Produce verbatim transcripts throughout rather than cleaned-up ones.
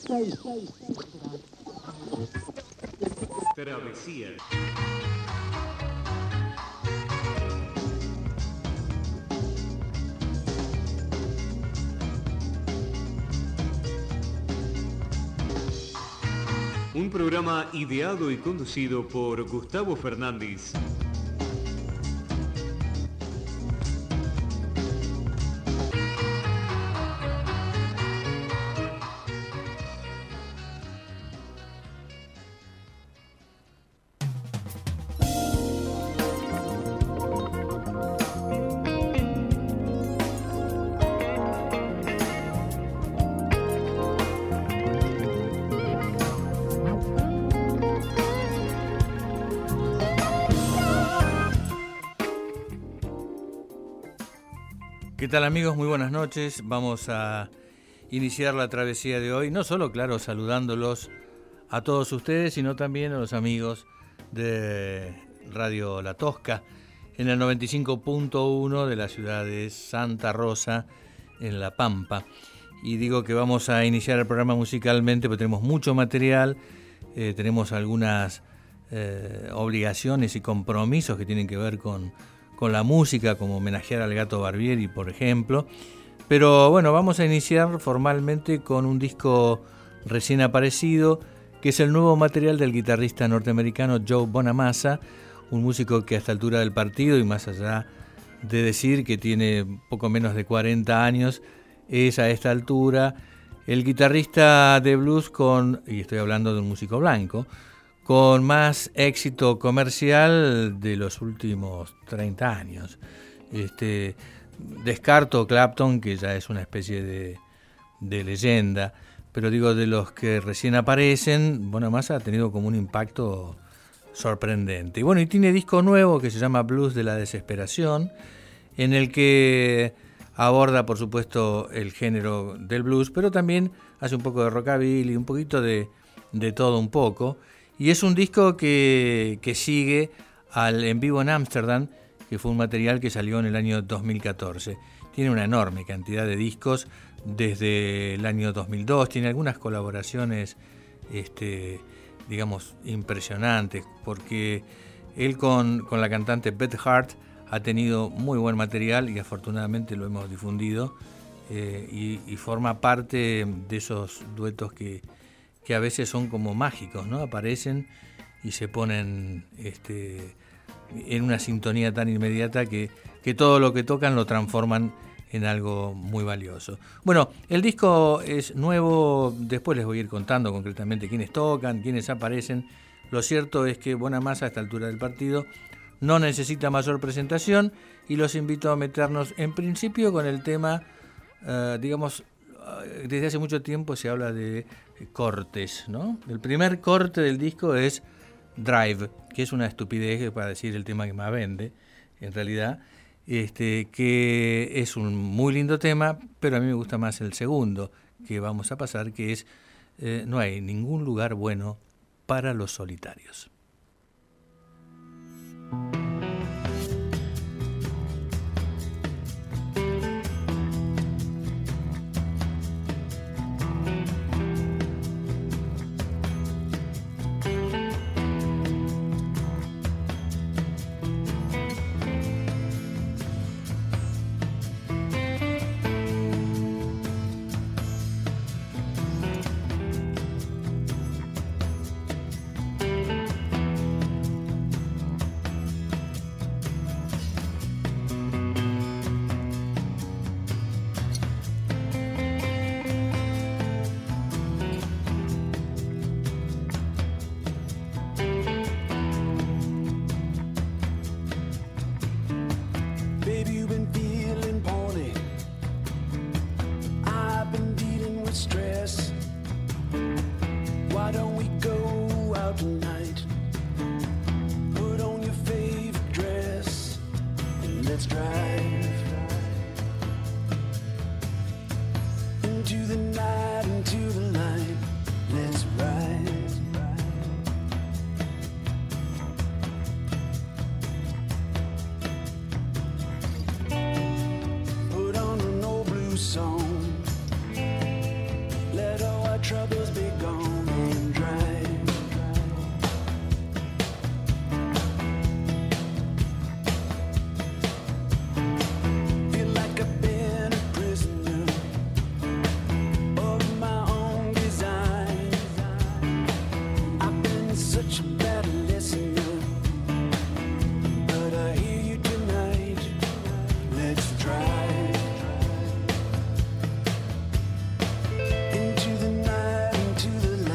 Travesía. Un programa ideado y conducido por Gustavo Fernández. ¿Qué tal, amigos? Muy buenas noches. Vamos a iniciar la travesía de hoy, no solo, claro, saludándolos a todos ustedes, sino también a los amigos de Radio La Tosca en el noventa y cinco punto uno de la ciudad de Santa Rosa, en La Pampa. Y digo que vamos a iniciar el programa musicalmente porque tenemos mucho material, eh, tenemos algunas eh, obligaciones y compromisos que tienen que ver con con la música, como homenajear al Gato Barbieri, por ejemplo. Pero bueno, vamos a iniciar formalmente con un disco recién aparecido, que es el nuevo material del guitarrista norteamericano Joe Bonamassa, un músico que a esta altura del partido, y más allá de decir que tiene poco menos de cuarenta años, es a esta altura el guitarrista de blues con, y estoy hablando de un músico blanco, con más éxito comercial de los últimos treinta años. Este, descarto Clapton, que ya es una especie de, de leyenda, pero digo, de los que recién aparecen, Bonamassa ha tenido como un impacto sorprendente. Y bueno, y tiene disco nuevo que se llama Blues de la Desesperación, en el que aborda, por supuesto, el género del blues, pero también hace un poco de rockabilly, un poquito de, de todo un poco. Y es un disco que, que sigue al En Vivo en Ámsterdam, que fue un material que salió en el año dos mil catorce. Tiene una enorme cantidad de discos desde el año dos mil dos, tiene algunas colaboraciones, este, digamos, impresionantes, porque él con, con la cantante Beth Hart ha tenido muy buen material y afortunadamente lo hemos difundido, eh, y, y forma parte de esos duetos que que a veces son como mágicos, ¿no? Aparecen y se ponen este, en una sintonía tan inmediata que, que todo lo que tocan lo transforman en algo muy valioso. Bueno, el disco es nuevo, después les voy a ir contando concretamente quiénes tocan, quiénes aparecen. Lo cierto es que Bonamassa a esta altura del partido no necesita mayor presentación y los invito a meternos en principio con el tema, uh, digamos, desde hace mucho tiempo se habla de cortes, ¿no? El primer corte del disco es Drive, que es una estupidez para decir el tema que más vende, en realidad, este, que es un muy lindo tema, pero a mí me gusta más el segundo que vamos a pasar, que es eh, No hay ningún lugar bueno para los solitarios. troubles be gone and dry. Feel like I've been a prisoner of my own design. I've been such a bad listener, but I hear you tonight. Let's drive into the night, into the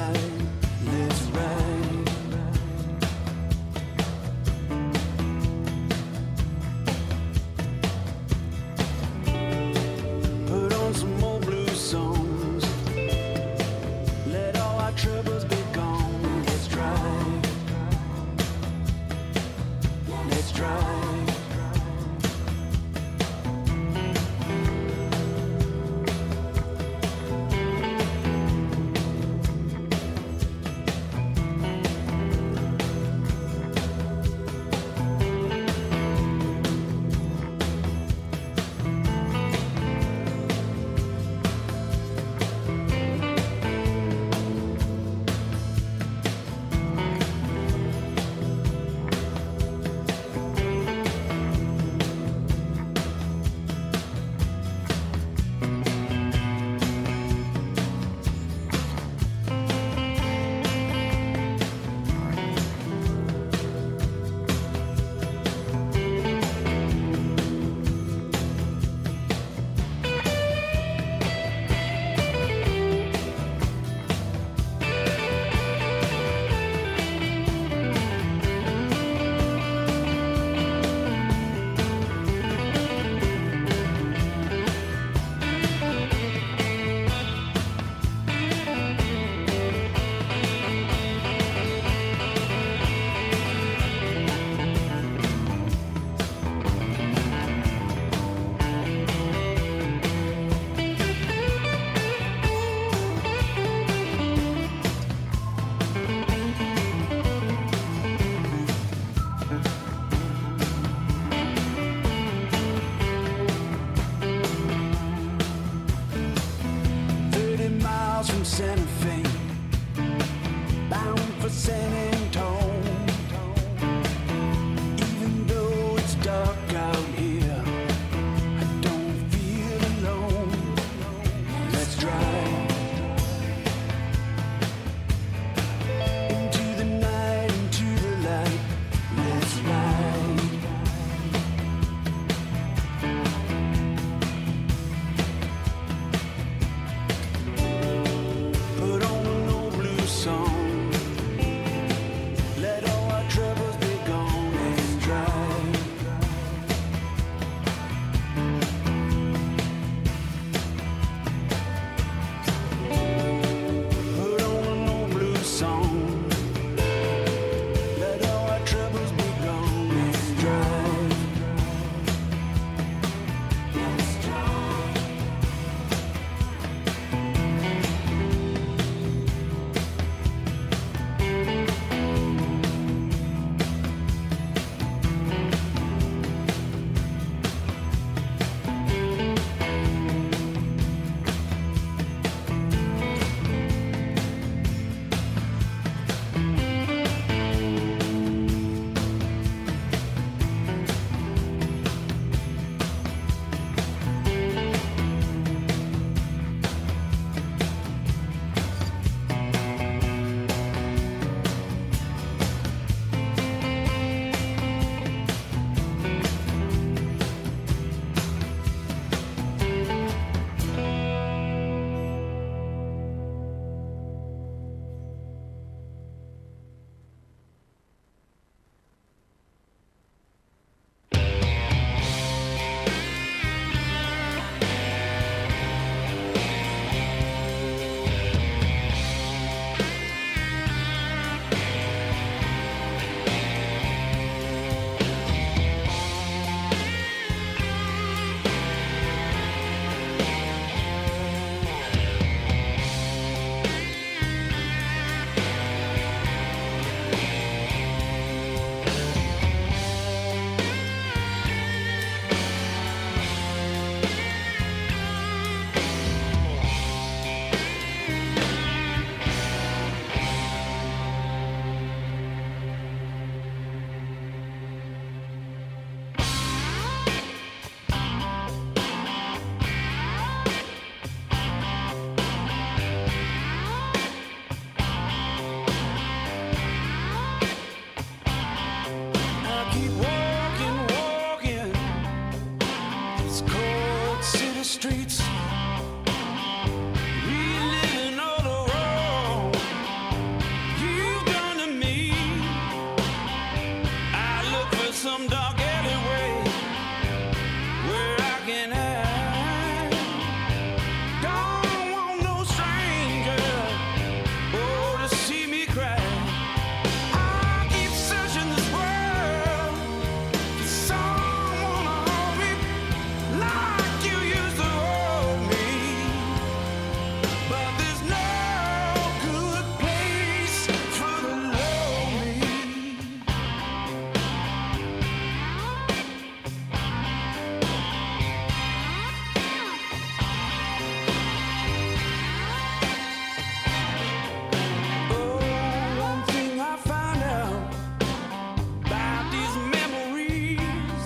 streets, reliving all the wrong you've done to me. I look for some dark alleyway where I can hide. Don't want no stranger, oh, to see me cry. I keep searching this world for someone to hold me like you used to hold me. But there's no good place for the lonely. Oh, one thing I find out about these memories,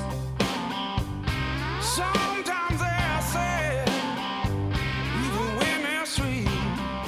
sometimes they are sad, even when they're sweet.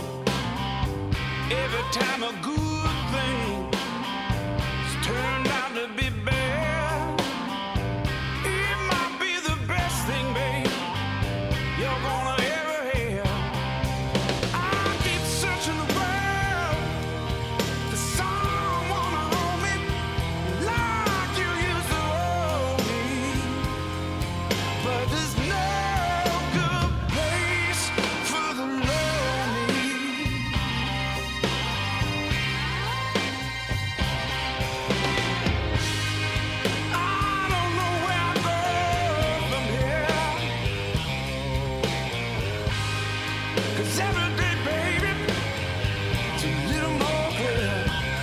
Every time a good thing has turned out to be bad, it might be the best thing, babe, you're gonna ever have. I keep searching the world for someone to hold me like you used to hold me. But there's no good place for the lonely. I don't know where I go from here, 'cause every day, baby, it's a little more clear.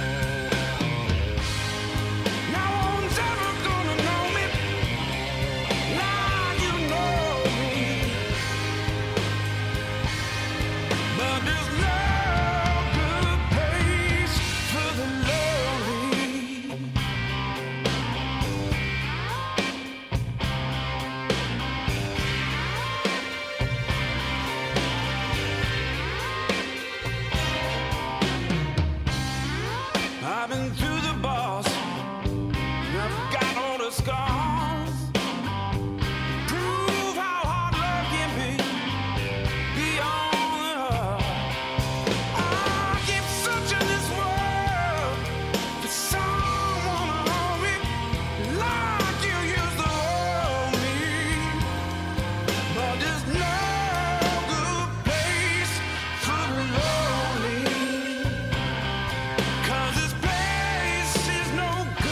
No one's ever gonna know me like you know me. But there's no good place for the lonely. I've been through the bars, and I've got all the scars. Prove how hard love can be beyond the heart. I keep searching this world for someone to hold me like you used to hold me. But there's no good place for the lonely, 'cause this place is no good.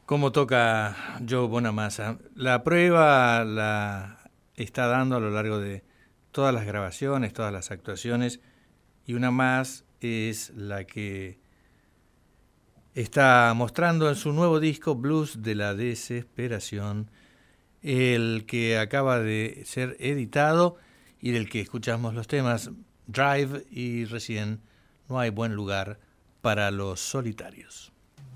cómo toca Joe Bonamassa. La prueba la está dando a lo largo de todas las grabaciones, todas las actuaciones, y una más es la que está mostrando en su nuevo disco Blues de la Desesperación, el que acaba de ser editado y del que escuchamos los temas Drive y recién No hay buen lugar para los solitarios.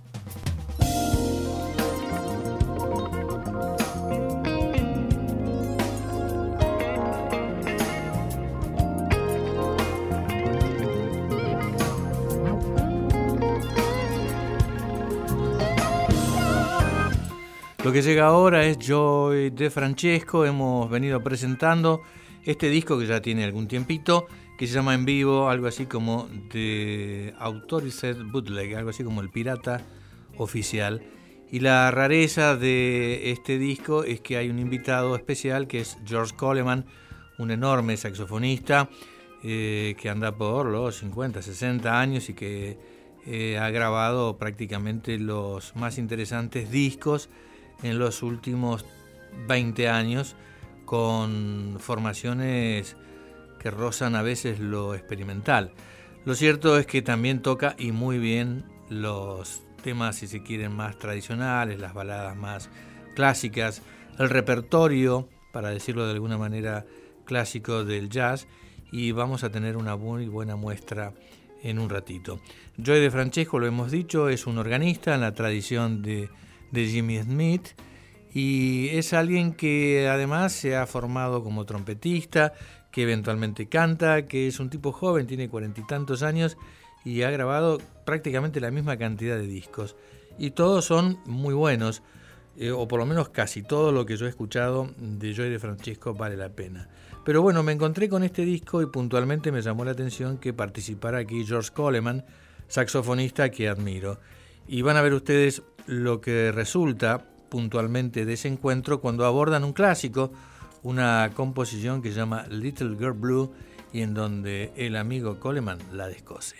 Lo que llega ahora es Joey DeFrancesco. Hemos venido presentando este disco que ya tiene algún tiempito, que se llama En Vivo, algo así como The Authorized Bootleg, algo así como el pirata oficial. Y la rareza de este disco es que hay un invitado especial que es George Coleman, un enorme saxofonista eh, que anda por los cincuenta, sesenta años y que eh, ha grabado prácticamente los más interesantes discos en los últimos veinte años, con formaciones que rozan a veces lo experimental. Lo cierto es que también toca, y muy bien, los temas, si se quieren, más tradicionales, las baladas más clásicas, el repertorio, para decirlo de alguna manera, clásico del jazz, y vamos a tener una muy buena muestra en un ratito. Joey DeFrancesco, lo hemos dicho, es un organista en la tradición de de Jimmy Smith, y es alguien que además se ha formado como trompetista, que eventualmente canta, que es un tipo joven, tiene cuarenta y tantos años y ha grabado prácticamente la misma cantidad de discos, y todos son muy buenos, eh, o por lo menos casi todo lo que yo he escuchado de Joey DeFrancesco vale la pena. Pero bueno, me encontré con este disco y puntualmente me llamó la atención que participara aquí George Coleman, saxofonista que admiro. Y van a ver ustedes lo que resulta puntualmente de ese encuentro cuando abordan un clásico, una composición que se llama Little Girl Blue, y en donde el amigo Coleman la descose.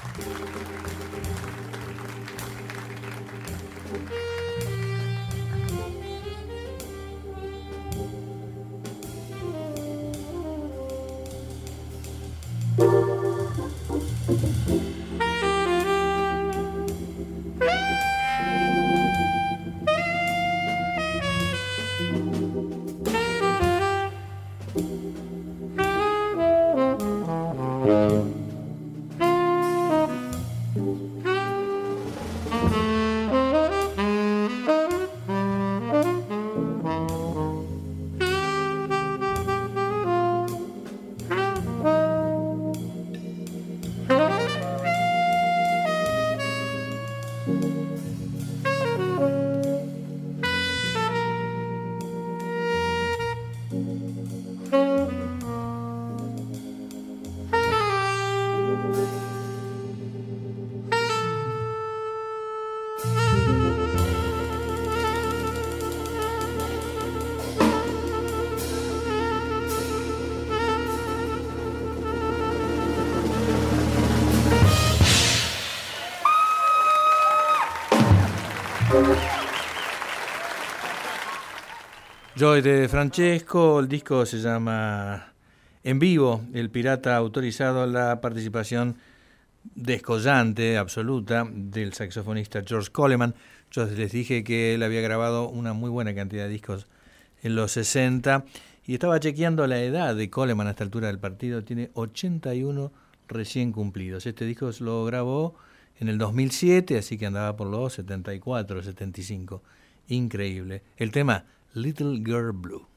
Joy de Francesco, el disco se llama En Vivo, el pirata autorizado, la participación descollante, absoluta, del saxofonista George Coleman. Yo les dije que él había grabado una muy buena cantidad de discos en los sesenta y estaba chequeando la edad de Coleman a esta altura del partido, tiene ochenta y uno recién cumplidos. Este disco lo grabó en el dos mil siete, así que andaba por los setenta y cuatro, setenta y cinco. Increíble. El tema Little Girl Blue.